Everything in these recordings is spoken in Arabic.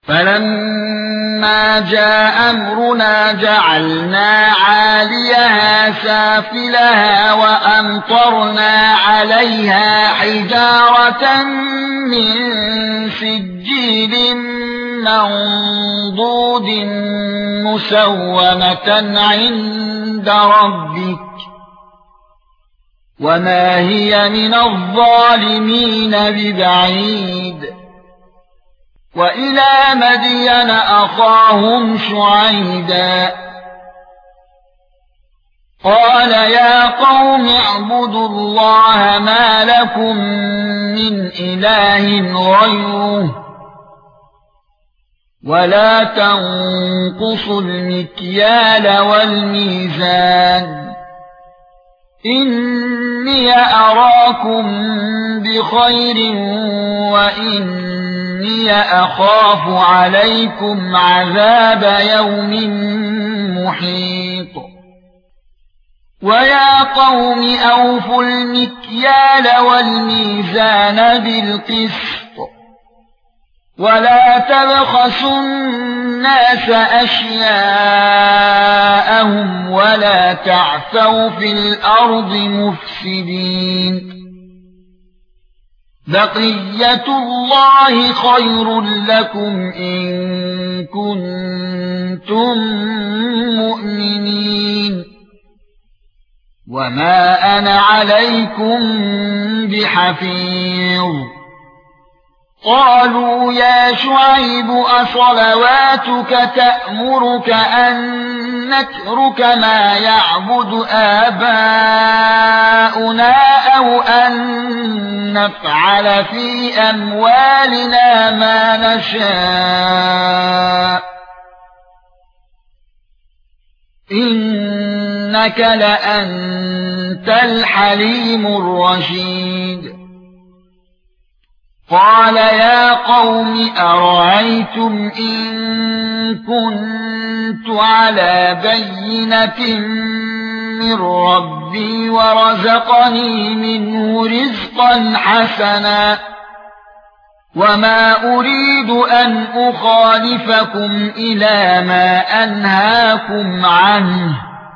فَلَمَّا جَاءَ أَمْرُنَا جَعَلْنَا عَالِيَهَا سَافِلَهَا وَأَمْطَرْنَا عَلَيْهَا حِجَارَةً مِّن سِجِّيلٍ مَّنضُودٍ مُّسَوَّمَةً عِندَ رَبِّكَ وَمَا هِيَ مِنَ الظَّالِمِينَ بِبَعِيدٍ. وَإِلَى مَدْيَنَ أَخَاهُمْ شُعَيْبًا قَالَ يَا قَوْمِ اعْبُدُوا اللَّهَ مَا لَكُمْ مِنْ إِلَٰهٍ غَيْرُهُ وَلَا تَنقُصُوا الْمِكْيَالَ وَالْمِيزَانَ إِنِّي أَرَاكُمْ بِخَيْرٍ وَإِنِّي أَخَافُ عَلَيْكُمْ عَذَابَ يَوْمٍ مُحِيطٍ. وَيَا قَوْمِ أَوْفُوا الْمِكْيَالَ وَالْمِيزَانَ بِالْقِسْطِ وَلَا تَبْخَسُوا النَّاسَ أَشْيَاءَهُمْ وَلَا تَعْثَوْا فِي الْأَرْضِ مُفْسِدِينَ. بَقِيَّةُ اللَّهِ خَيْرٌ لَّكُمْ إِن كُنتُم مُّؤْمِنِينَ وَمَا أَنَا عَلَيْكُمْ بِحَفِيظٍ. قالوا يا شعيب أصلواتك تأمرك أن نترك ما يعبد آباؤنا أو أن نفعل في أموالنا ما نشاء إنك لأنت الحليم الرشيد. قال يا قوم أرأيتم إن كنت على بينة من ربي ورزقني منه رزقا حسنا وما أريد أن أخالفكم إلى ما أنهاكم عنه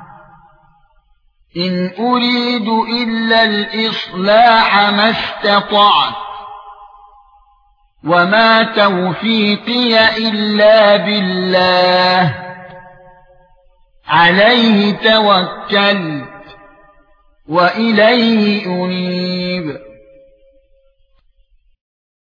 إن أريد إلا الإصلاح ما استطعت وما توفيقي إلا بالله عليه توكلت وإليه أنيب.